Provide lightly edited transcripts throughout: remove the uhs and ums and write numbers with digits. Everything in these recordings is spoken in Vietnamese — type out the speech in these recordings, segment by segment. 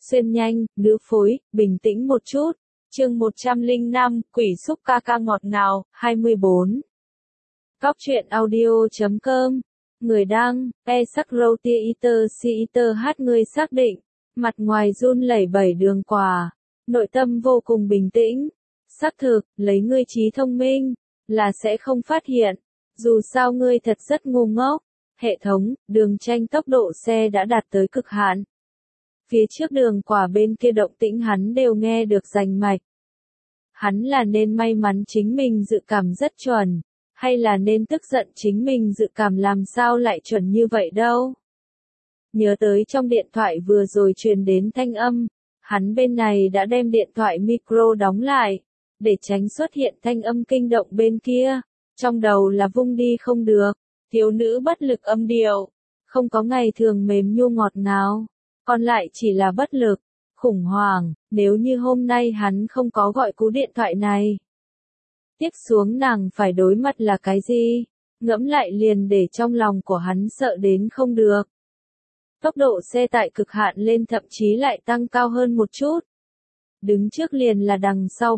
xuyên nhanh, nữ phối, bình tĩnh một chút. Chương 105, Quỷ xúc ca ca ngọt ngào, 24. Góc truyện audio.com. Người đăng, sắc roti eater si eater hát. Người xác định, mặt ngoài run lẩy bẩy đường quả, nội tâm vô cùng bình tĩnh. Xác thực, lấy ngươi trí thông minh, là sẽ không phát hiện. Dù sao ngươi thật rất ngu ngốc. Hệ thống, đường tranh tốc độ xe đã đạt tới cực hạn. Phía trước đường quả bên kia động tĩnh hắn đều nghe được rành mạch. Hắn là nên may mắn chính mình dự cảm rất chuẩn, hay là nên tức giận chính mình dự cảm làm sao lại chuẩn như vậy đâu. Nhớ tới trong điện thoại vừa rồi truyền đến thanh âm, hắn bên này đã đem điện thoại micro đóng lại, để tránh xuất hiện thanh âm kinh động bên kia. Trong đầu là vung đi không được, thiếu nữ bất lực âm điệu, không có ngày thường mềm nhu ngọt ngào, còn lại chỉ là bất lực, khủng hoảng. Nếu như hôm nay hắn không có gọi cú điện thoại này, tiếp xuống nàng phải đối mặt là cái gì? Ngẫm lại liền để trong lòng của hắn sợ đến không được. Tốc độ xe tại cực hạn lên, thậm chí lại tăng cao hơn một chút. Đứng trước liền là đằng sau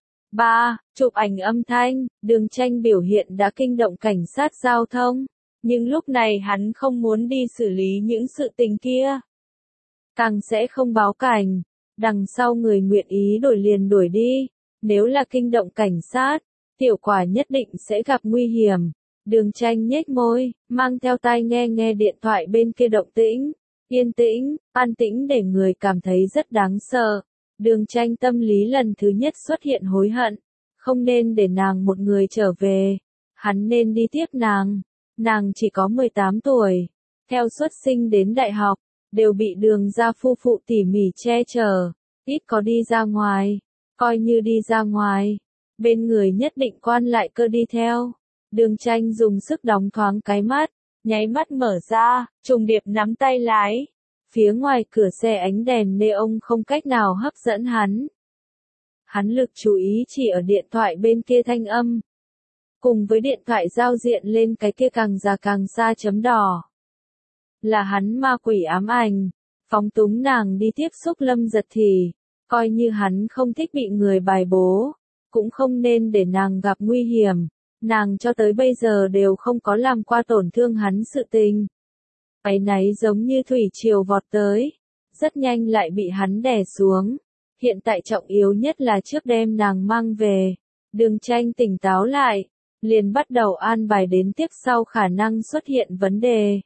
chụp ảnh âm thanh, đường tranh biểu hiện đã kinh động cảnh sát giao thông. Nhưng lúc này hắn không muốn đi xử lý những sự tình kia. Càng sẽ không báo cảnh. Đằng sau người nguyện ý đổi liền đuổi đi. Nếu là kinh động cảnh sát, tiểu quả nhất định sẽ gặp nguy hiểm. Đường tranh nhếch môi, mang theo tai nghe điện thoại bên kia động tĩnh. Yên tĩnh, an tĩnh để người cảm thấy rất đáng sợ. Đường tranh tâm lý lần thứ nhất xuất hiện hối hận. Không nên để nàng một người trở về. Hắn nên đi tiếp nàng. Nàng chỉ có 18 tuổi. Theo xuất sinh đến đại học, đều bị đường gia phu phụ tỉ mỉ che chở. Ít có đi ra ngoài. Coi như đi ra ngoài, bên người nhất định quan lại cơ đi theo. Đường tranh dùng sức đóng thoáng cái mắt, nháy mắt mở ra, trùng điệp nắm tay lái. Phía ngoài cửa xe ánh đèn neon không cách nào hấp dẫn hắn. Hắn lực chú ý chỉ ở điện thoại bên kia thanh âm. Cùng với điện thoại giao diện lên cái kia càng già càng xa chấm đỏ. Là hắn ma quỷ ám ảnh, phóng túng nàng đi tiếp xúc Lâm Giật thì, coi như hắn không thích bị người bài bố, cũng không nên để nàng gặp nguy hiểm. Nàng cho tới bây giờ đều không có làm qua tổn thương hắn sự tình. Áy náy giống như thủy triều vọt tới, rất nhanh lại bị hắn đè xuống. Hiện tại trọng yếu nhất là trước đem nàng mang về. Đường tranh tỉnh táo lại, liền bắt đầu an bài đến tiếp sau khả năng xuất hiện vấn đề.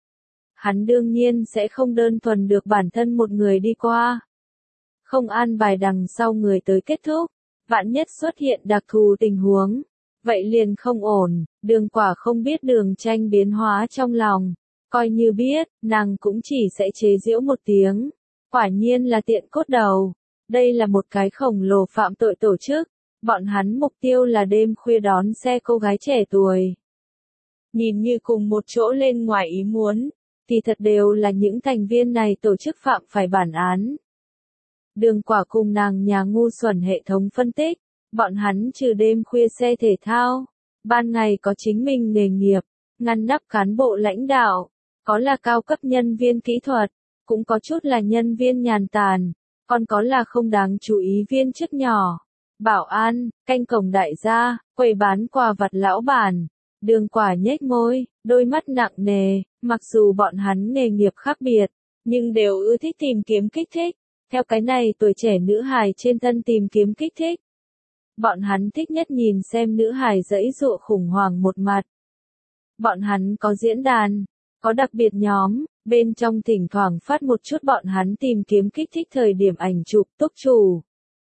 Hắn đương nhiên sẽ không đơn thuần được bản thân một người đi qua. Không an bài đằng sau người tới kết thúc, vạn nhất xuất hiện đặc thù tình huống, vậy liền không ổn. Đường quả không biết đường tranh biến hóa trong lòng, coi như biết, nàng cũng chỉ sẽ chế giễu một tiếng. Quả nhiên là tiện cốt đầu, đây là một cái khổng lồ phạm tội tổ chức, bọn hắn mục tiêu là đêm khuya đón xe cô gái trẻ tuổi. Nhìn như cùng một chỗ lên ngoài ý muốn, thì thật đều là những thành viên này tổ chức phạm phải bản án. Đường quả cùng nàng nhà ngu xuẩn hệ thống phân tích, bọn hắn trừ đêm khuya xe thể thao, ban ngày có chính mình nghề nghiệp, ngăn nắp cán bộ lãnh đạo, có là cao cấp nhân viên kỹ thuật, cũng có chút là nhân viên nhàn tản, còn có là không đáng chú ý viên chức nhỏ, bảo an, canh cổng đại gia, quầy bán quà vặt lão bản. Đường quả nhếch môi, đôi mắt nặng nề, mặc dù bọn hắn nghề nghiệp khác biệt, nhưng đều ưa thích tìm kiếm kích thích. Theo cái này tuổi trẻ nữ hài trên thân tìm kiếm kích thích. Bọn hắn thích nhất nhìn xem nữ hài giãy giụa khủng hoảng một mặt. Bọn hắn có diễn đàn, có đặc biệt nhóm, bên trong thỉnh thoảng phát một chút bọn hắn tìm kiếm kích thích thời điểm ảnh chụp túc chủ.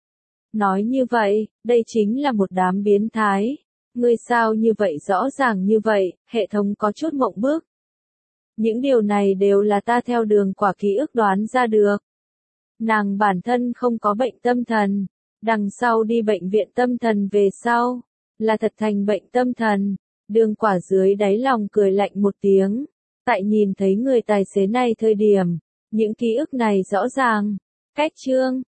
Nói như vậy, đây chính là một đám biến thái. Ngươi sao như vậy rõ ràng như vậy, hệ thống có chút mộng bức. Những điều này đều là ta theo đường quả ký ức đoán ra được. Nàng bản thân không có bệnh tâm thần, đằng sau đi bệnh viện tâm thần về sau, là thật thành bệnh tâm thần. Đường quả dưới đáy lòng cười lạnh một tiếng, tại nhìn thấy người tài xế này thời điểm, những ký ức này rõ ràng. Cách chương,